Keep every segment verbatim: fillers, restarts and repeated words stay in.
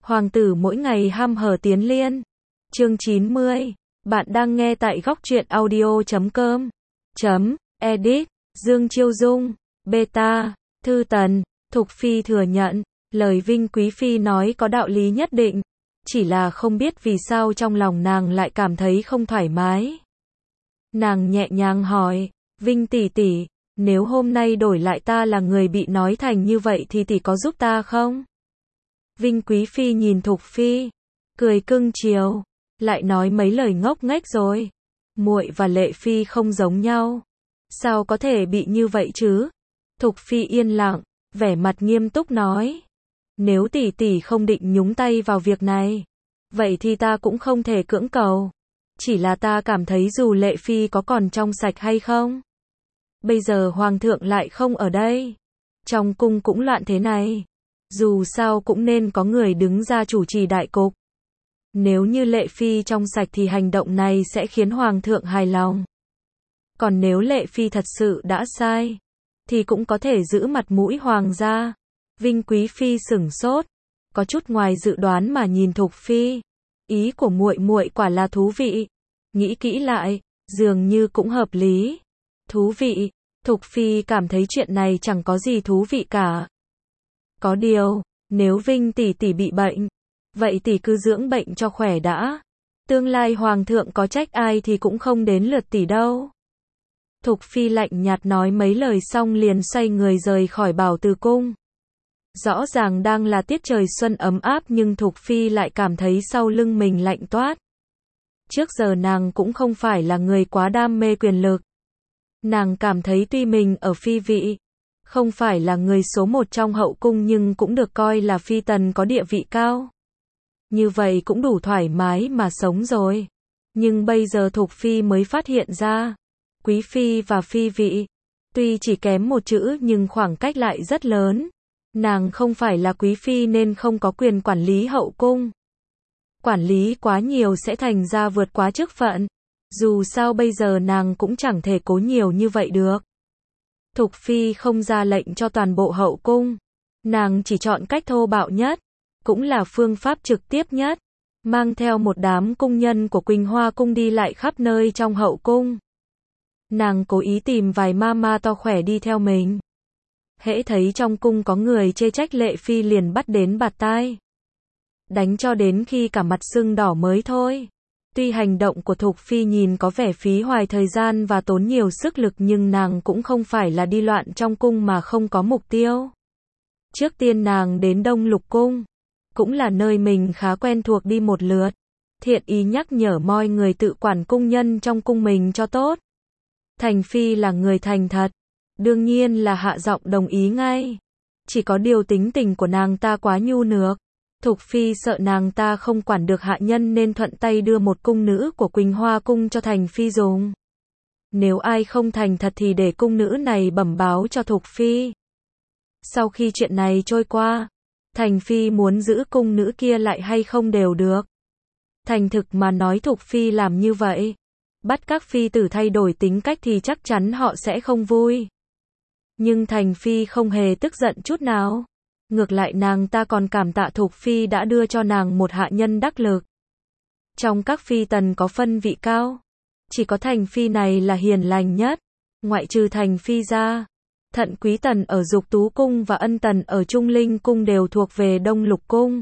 Hoàng tử mỗi ngày ham hở tiến liên. Chương chín mươi. Bạn đang nghe tại góc truyện audio chấm com. Chấm, edit, Dương Chiêu Dung, beta, Thư Tần, Thục Phi thừa nhận, lời Vinh Quý Phi nói có đạo lý nhất định, chỉ là không biết vì sao trong lòng nàng lại cảm thấy không thoải mái. Nàng nhẹ nhàng hỏi, Vinh tỷ tỷ, nếu hôm nay đổi lại ta là người bị nói thành như vậy thì tỷ có giúp ta không? Vinh Quý Phi nhìn Thục Phi, cười cưng chiều, lại nói mấy lời ngốc nghếch rồi. Muội và Lệ Phi không giống nhau, sao có thể bị như vậy chứ? Thục Phi yên lặng, vẻ mặt nghiêm túc nói, nếu tỷ tỷ không định nhúng tay vào việc này, vậy thì ta cũng không thể cưỡng cầu. Chỉ là ta cảm thấy dù Lệ Phi có còn trong sạch hay không, bây giờ Hoàng thượng lại không ở đây, trong cung cũng loạn thế này, dù sao cũng nên có người đứng ra chủ trì đại cục. Nếu như Lệ Phi trong sạch thì hành động này sẽ khiến Hoàng thượng hài lòng. Còn nếu Lệ Phi thật sự đã sai, thì cũng có thể giữ mặt mũi Hoàng gia. Vinh Quý Phi sửng sốt, có chút ngoài dự đoán mà nhìn Thục Phi. Ý của muội muội quả là thú vị. Nghĩ kỹ lại, dường như cũng hợp lý. Thú vị, Thục Phi cảm thấy chuyện này chẳng có gì thú vị cả. Có điều, nếu Vinh tỷ tỷ bị bệnh, vậy tỷ cứ dưỡng bệnh cho khỏe đã. Tương lai Hoàng thượng có trách ai thì cũng không đến lượt tỷ đâu. Thục Phi lạnh nhạt nói mấy lời xong liền xoay người rời khỏi Bảo Từ cung. Rõ ràng đang là tiết trời xuân ấm áp nhưng Thục Phi lại cảm thấy sau lưng mình lạnh toát. Trước giờ nàng cũng không phải là người quá đam mê quyền lực. Nàng cảm thấy tuy mình ở phi vị, không phải là người số một trong hậu cung nhưng cũng được coi là phi tần có địa vị cao. Như vậy cũng đủ thoải mái mà sống rồi. Nhưng bây giờ Thục Phi mới phát hiện ra, quý phi và phi vị, tuy chỉ kém một chữ nhưng khoảng cách lại rất lớn. Nàng không phải là quý phi nên không có quyền quản lý hậu cung. Quản lý quá nhiều sẽ thành ra vượt quá chức phận. Dù sao bây giờ nàng cũng chẳng thể cố nhiều như vậy được. Thục Phi không ra lệnh cho toàn bộ hậu cung. Nàng chỉ chọn cách thô bạo nhất, cũng là phương pháp trực tiếp nhất, mang theo một đám cung nhân của Quỳnh Hoa cung đi lại khắp nơi trong hậu cung. Nàng cố ý tìm vài ma ma to khỏe đi theo mình. Hễ thấy trong cung có người chê trách Lệ Phi liền bắt đến bạt tai. Đánh cho đến khi cả mặt sưng đỏ mới thôi. Tuy hành động của Thục Phi nhìn có vẻ phí hoài thời gian và tốn nhiều sức lực nhưng nàng cũng không phải là đi loạn trong cung mà không có mục tiêu. Trước tiên nàng đến Đông Lục cung, cũng là nơi mình khá quen thuộc đi một lượt. Thiện ý nhắc nhở mọi người tự quản cung nhân trong cung mình cho tốt. Thành Phi là người thành thật, đương nhiên là hạ giọng đồng ý ngay. Chỉ có điều tính tình của nàng ta quá nhu nược. Thục Phi sợ nàng ta không quản được hạ nhân nên thuận tay đưa một cung nữ của Quỳnh Hoa cung cho Thành Phi dùng. Nếu ai không thành thật thì để cung nữ này bẩm báo cho Thục Phi. Sau khi chuyện này trôi qua, Thành Phi muốn giữ cung nữ kia lại hay không đều được. Thành thực mà nói Thục Phi làm như vậy, bắt các phi tử thay đổi tính cách thì chắc chắn họ sẽ không vui. Nhưng Thành Phi không hề tức giận chút nào. Ngược lại nàng ta còn cảm tạ Thục Phi đã đưa cho nàng một hạ nhân đắc lực. Trong các phi tần có phân vị cao, chỉ có Thành Phi này là hiền lành nhất. Ngoại trừ Thành Phi ra, Thận Quý Tần ở Dục Tú cung và Ân Tần ở Trung Linh cung đều thuộc về Đông Lục cung.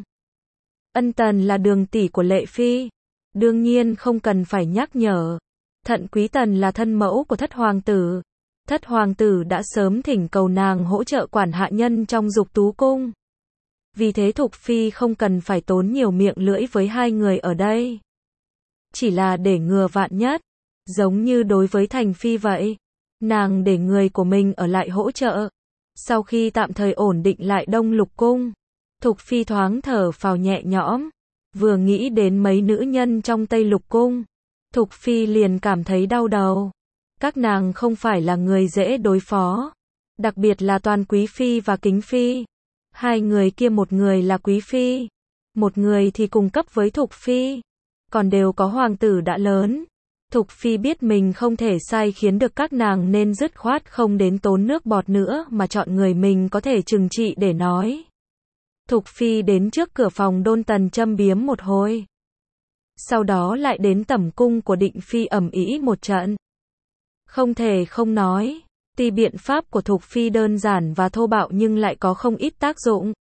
Ân Tần là đường tỷ của Lệ Phi, đương nhiên không cần phải nhắc nhở. Thận Quý Tần là thân mẫu của thất hoàng tử. Thất hoàng tử đã sớm thỉnh cầu nàng hỗ trợ quản hạ nhân trong Dục Tú cung. Vì thế Thục Phi không cần phải tốn nhiều miệng lưỡi với hai người ở đây. Chỉ là để ngừa vạn nhất, giống như đối với Thành Phi vậy. Nàng để người của mình ở lại hỗ trợ. Sau khi tạm thời ổn định lại Đông Lục cung, Thục Phi thoáng thở phào nhẹ nhõm. Vừa nghĩ đến mấy nữ nhân trong Tây Lục cung, Thục Phi liền cảm thấy đau đầu. Các nàng không phải là người dễ đối phó. Đặc biệt là Toàn Quý Phi và Kính Phi. Hai người kia một người là Quý Phi, một người thì cùng cấp với Thục Phi. Còn đều có hoàng tử đã lớn. Thục Phi biết mình không thể sai khiến được các nàng nên dứt khoát không đến tốn nước bọt nữa mà chọn người mình có thể trừng trị để nói. Thục Phi đến trước cửa phòng Đôn Tần châm biếm một hồi. Sau đó lại đến tẩm cung của Định Phi ầm ĩ một trận. Không thể không nói, tuy biện pháp của Thục Phi đơn giản và thô bạo nhưng lại có không ít tác dụng.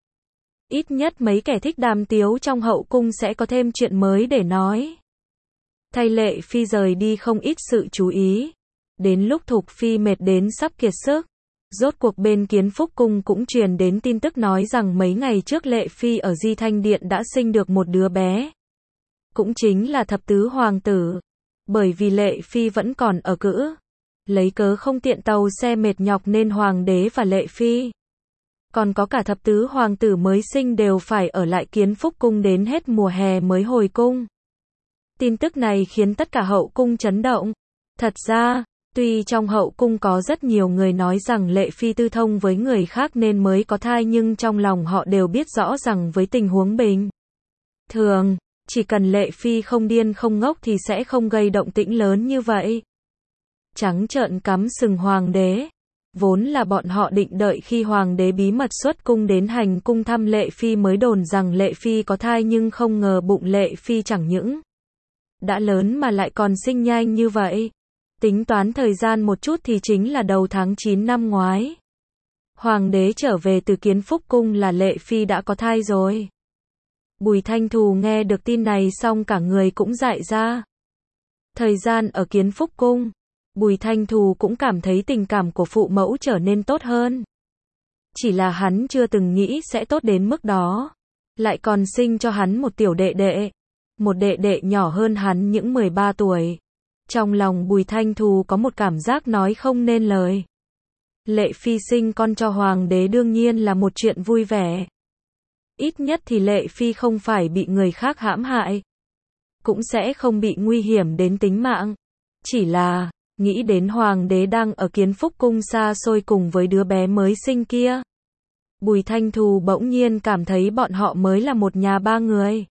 Ít nhất mấy kẻ thích đàm tiếu trong hậu cung sẽ có thêm chuyện mới để nói. Thay Lệ Phi rời đi không ít sự chú ý. Đến lúc Thục Phi mệt đến sắp kiệt sức, rốt cuộc bên Kiến Phúc Cung cũng truyền đến tin tức nói rằng mấy ngày trước Lệ Phi ở Di Thanh Điện đã sinh được một đứa bé. Cũng chính là thập tứ hoàng tử. Bởi vì Lệ Phi vẫn còn ở cữ, lấy cớ không tiện tàu xe mệt nhọc nên Hoàng đế và Lệ Phi, còn có cả thập tứ hoàng tử mới sinh đều phải ở lại Kiến Phúc Cung đến hết mùa hè mới hồi cung. Tin tức này khiến tất cả hậu cung chấn động. Thật ra, tuy trong hậu cung có rất nhiều người nói rằng Lệ Phi tư thông với người khác nên mới có thai nhưng trong lòng họ đều biết rõ rằng với tình huống bình thường, chỉ cần Lệ Phi không điên không ngốc thì sẽ không gây động tĩnh lớn như vậy. Trắng trợn cắm sừng hoàng đế. Vốn là bọn họ định đợi khi hoàng đế bí mật xuất cung đến hành cung thăm Lệ Phi mới đồn rằng Lệ Phi có thai nhưng không ngờ bụng Lệ Phi chẳng những đã lớn mà lại còn sinh nhanh như vậy. Tính toán thời gian một chút thì chính là đầu tháng chín năm ngoái. Hoàng đế trở về từ Kiến Phúc Cung là Lệ Phi đã có thai rồi. Bùi Thanh Thù nghe được tin này xong cả người cũng dại ra. Thời gian ở Kiến Phúc Cung, Bùi Thanh Thù cũng cảm thấy tình cảm của phụ mẫu trở nên tốt hơn. Chỉ là hắn chưa từng nghĩ sẽ tốt đến mức đó. Lại còn sinh cho hắn một tiểu đệ đệ. Một đệ đệ nhỏ hơn hắn những mười ba tuổi. Trong lòng Bùi Thanh Thù có một cảm giác nói không nên lời. Lệ Phi sinh con cho hoàng đế đương nhiên là một chuyện vui vẻ. Ít nhất thì Lệ Phi không phải bị người khác hãm hại. Cũng sẽ không bị nguy hiểm đến tính mạng. Chỉ là, nghĩ đến hoàng đế đang ở Kiến Phúc Cung xa xôi cùng với đứa bé mới sinh kia. Bùi Thanh Thù bỗng nhiên cảm thấy bọn họ mới là một nhà ba người.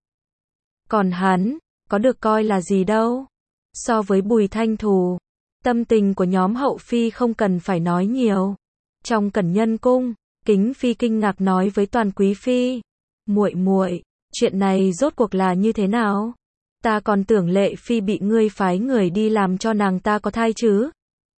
Còn hắn, có được coi là gì đâu. So với Bùi Thanh Thù, tâm tình của nhóm hậu phi không cần phải nói nhiều. Trong Cẩn Nhân Cung, Kính Phi kinh ngạc nói với Toàn Quý Phi, muội muội, chuyện này rốt cuộc là như thế nào? Ta còn tưởng Lệ Phi bị ngươi phái người đi làm cho nàng ta có thai chứ?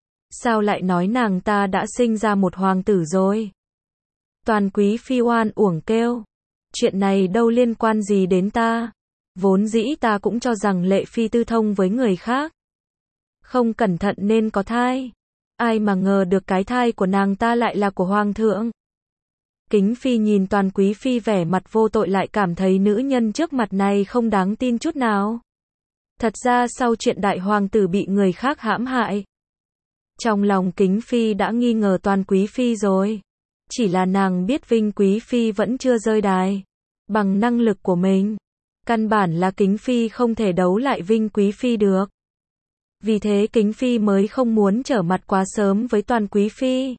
Sao lại nói nàng ta đã sinh ra một hoàng tử rồi? Toàn Quý Phi oan uổng kêu, chuyện này đâu liên quan gì đến ta. Vốn dĩ ta cũng cho rằng Lệ Phi tư thông với người khác. Không cẩn thận nên có thai. Ai mà ngờ được cái thai của nàng ta lại là của hoàng thượng. Kính Phi nhìn Toàn Quý Phi vẻ mặt vô tội lại cảm thấy nữ nhân trước mặt này không đáng tin chút nào. Thật ra sau chuyện đại hoàng tử bị người khác hãm hại, trong lòng Kính Phi đã nghi ngờ Toàn Quý Phi rồi. Chỉ là nàng biết Vinh Quý Phi vẫn chưa rơi đài. Bằng năng lực của mình, căn bản là Kính Phi không thể đấu lại Vinh Quý Phi được. Vì thế Kính Phi mới không muốn trở mặt quá sớm với Toàn Quý Phi.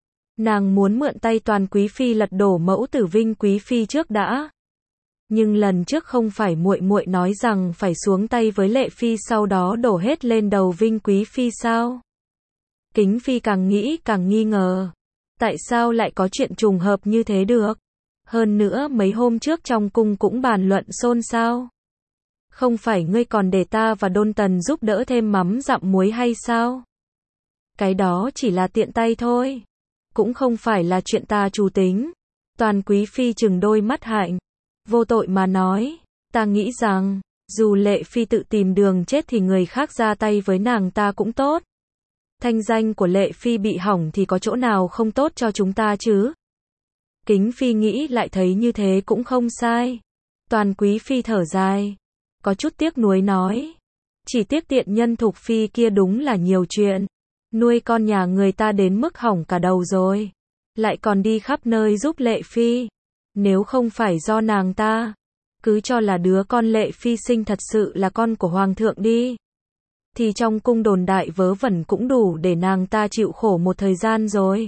Nàng muốn mượn tay Toàn Quý Phi lật đổ mẫu tử Vinh Quý Phi trước đã. Nhưng lần trước không phải muội muội nói rằng phải xuống tay với Lệ Phi sau đó đổ hết lên đầu Vinh Quý Phi sao? Kính Phi càng nghĩ càng nghi ngờ. Tại sao lại có chuyện trùng hợp như thế được? Hơn nữa mấy hôm trước trong cung cũng bàn luận xôn xao. Không phải ngươi còn để ta và Đôn Tần giúp đỡ thêm mắm dặm muối hay sao? Cái đó chỉ là tiện tay thôi. Cũng không phải là chuyện ta chủ tính. Toàn Quý Phi chừng đôi mắt hạnh. Vô tội mà nói. Ta nghĩ rằng, dù Lệ Phi tự tìm đường chết thì người khác ra tay với nàng ta cũng tốt. Thanh danh của Lệ Phi bị hỏng thì có chỗ nào không tốt cho chúng ta chứ? Kính Phi nghĩ lại thấy như thế cũng không sai. Toàn Quý Phi thở dài. Có chút tiếc nuối nói. Chỉ tiếc tiện nhân Thục Phi kia đúng là nhiều chuyện. Nuôi con nhà người ta đến mức hỏng cả đầu rồi. Lại còn đi khắp nơi giúp Lệ Phi. Nếu không phải do nàng ta, cứ cho là đứa con Lệ Phi sinh thật sự là con của Hoàng thượng đi. Thì trong cung đồn đại vớ vẩn cũng đủ để nàng ta chịu khổ một thời gian rồi.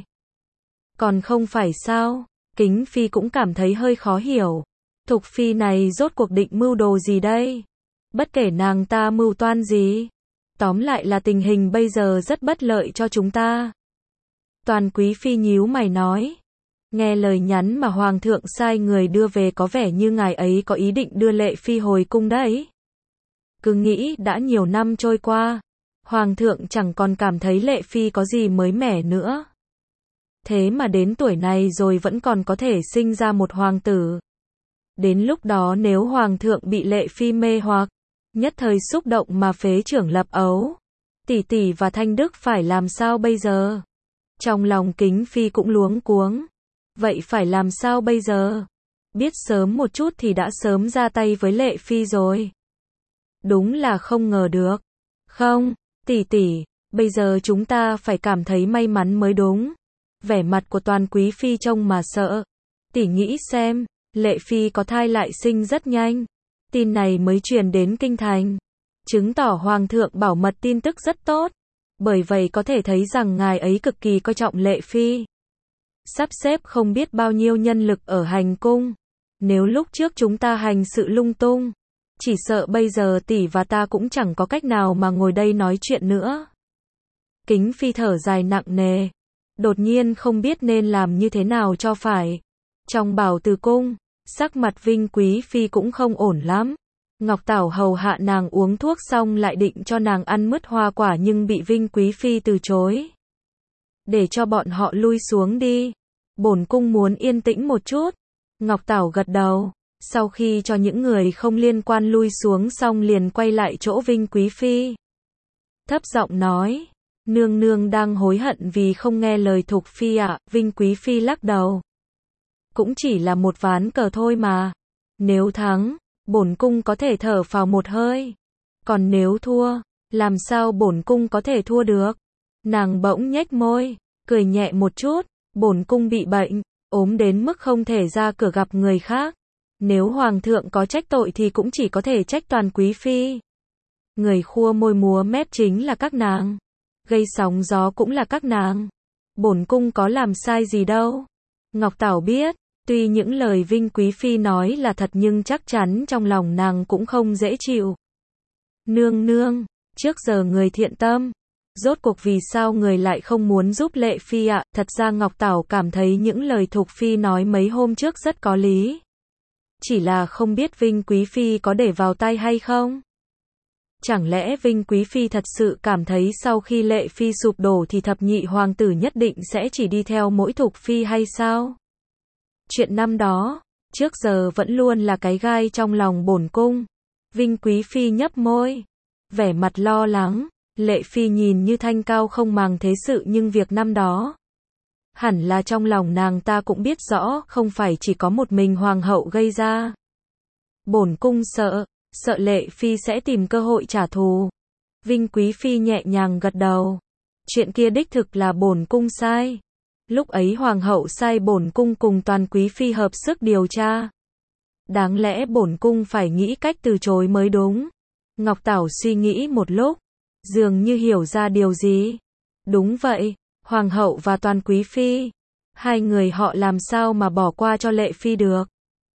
Còn không phải sao? Kính Phi cũng cảm thấy hơi khó hiểu. Thục Phi này rốt cuộc định mưu đồ gì đây? Bất kể nàng ta mưu toan gì. Tóm lại là tình hình bây giờ rất bất lợi cho chúng ta. Toàn Quý Phi nhíu mày nói. Nghe lời nhắn mà hoàng thượng sai người đưa về có vẻ như ngài ấy có ý định đưa Lệ Phi hồi cung đấy. Cứ nghĩ đã nhiều năm trôi qua, hoàng thượng chẳng còn cảm thấy Lệ Phi có gì mới mẻ nữa. Thế mà đến tuổi này rồi vẫn còn có thể sinh ra một hoàng tử. Đến lúc đó nếu hoàng thượng bị Lệ Phi mê hoặc, nhất thời xúc động mà phế trưởng lập ấu, tỷ tỷ và Thanh Đức phải làm sao bây giờ? Trong lòng Kính Phi cũng luống cuống. Vậy phải làm sao bây giờ? Biết sớm một chút thì đã sớm ra tay với Lệ Phi rồi. Đúng là không ngờ được. Không, tỷ tỷ, bây giờ chúng ta phải cảm thấy may mắn mới đúng. Vẻ mặt của Toàn Quý Phi trông mà sợ. Tỷ nghĩ xem, Lệ Phi có thai lại sinh rất nhanh. Tin này mới truyền đến kinh thành, chứng tỏ hoàng thượng bảo mật tin tức rất tốt. Bởi vậy có thể thấy rằng ngài ấy cực kỳ coi trọng Lệ Phi. Sắp xếp không biết bao nhiêu nhân lực ở hành cung. Nếu lúc trước chúng ta hành sự lung tung, chỉ sợ bây giờ tỷ và ta cũng chẳng có cách nào mà ngồi đây nói chuyện nữa. Kính Phi thở dài nặng nề. Đột nhiên không biết nên làm như thế nào cho phải. Trong Bảo Từ cung, sắc mặt Vinh Quý Phi cũng không ổn lắm. Ngọc Tảo hầu hạ nàng uống thuốc xong lại định cho nàng ăn mứt hoa quả nhưng bị Vinh Quý Phi từ chối. Để cho bọn họ lui xuống đi. Bổn cung muốn yên tĩnh một chút. Ngọc Tảo gật đầu. Sau khi cho những người không liên quan lui xuống xong liền quay lại chỗ Vinh Quý Phi. Thấp giọng nói. Nương nương đang hối hận vì không nghe lời Thục Phi ạ. À? Vinh Quý Phi lắc đầu. Cũng chỉ là một ván cờ thôi mà. Nếu thắng, bổn cung có thể thở phào một hơi. Còn nếu thua, làm sao bổn cung có thể thua được? Nàng bỗng nhếch môi, cười nhẹ một chút. Bổn cung bị bệnh, ốm đến mức không thể ra cửa gặp người khác. Nếu hoàng thượng có trách tội thì cũng chỉ có thể trách Toàn Quý Phi. Người khua môi múa mép chính là các nàng. Gây sóng gió cũng là các nàng. Bổn cung có làm sai gì đâu. Ngọc Tảo biết, tuy những lời Vinh Quý Phi nói là thật nhưng chắc chắn trong lòng nàng cũng không dễ chịu. Nương nương, trước giờ người thiện tâm. Rốt cuộc vì sao người lại không muốn giúp Lệ Phi ạ? À? Thật ra Ngọc Tảo cảm thấy những lời Thục Phi nói mấy hôm trước rất có lý. Chỉ là không biết Vinh Quý Phi có để vào tay hay không? Chẳng lẽ Vinh Quý Phi thật sự cảm thấy sau khi Lệ Phi sụp đổ thì thập nhị hoàng tử nhất định sẽ chỉ đi theo mỗi Thục Phi hay sao? Chuyện năm đó, trước giờ vẫn luôn là cái gai trong lòng bổn cung. Vinh Quý Phi nhấp môi, vẻ mặt lo lắng. Lệ Phi nhìn như thanh cao không màng thế sự nhưng việc năm đó, hẳn là trong lòng nàng ta cũng biết rõ không phải chỉ có một mình hoàng hậu gây ra. Bổn cung sợ, sợ Lệ Phi sẽ tìm cơ hội trả thù. Vinh Quý Phi nhẹ nhàng gật đầu. Chuyện kia đích thực là bổn cung sai. Lúc ấy hoàng hậu sai bổn cung cùng Toàn Quý Phi hợp sức điều tra. Đáng lẽ bổn cung phải nghĩ cách từ chối mới đúng. Ngọc Tảo suy nghĩ một lúc, dường như hiểu ra điều gì. Đúng vậy, hoàng hậu và Toàn Quý Phi, hai người họ làm sao mà bỏ qua cho Lệ Phi được.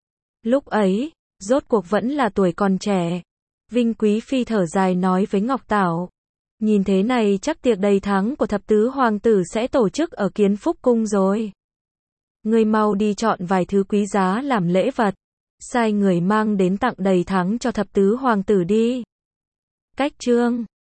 Lúc ấy, rốt cuộc vẫn là tuổi còn trẻ. Vinh Quý Phi thở dài nói với Ngọc Tảo. Nhìn thế này chắc tiệc đầy thắng của thập tứ hoàng tử sẽ tổ chức ở Kiến Phúc Cung rồi. Người mau đi chọn vài thứ quý giá làm lễ vật. Sai người mang đến tặng đầy thắng cho thập tứ hoàng tử đi. Cách chương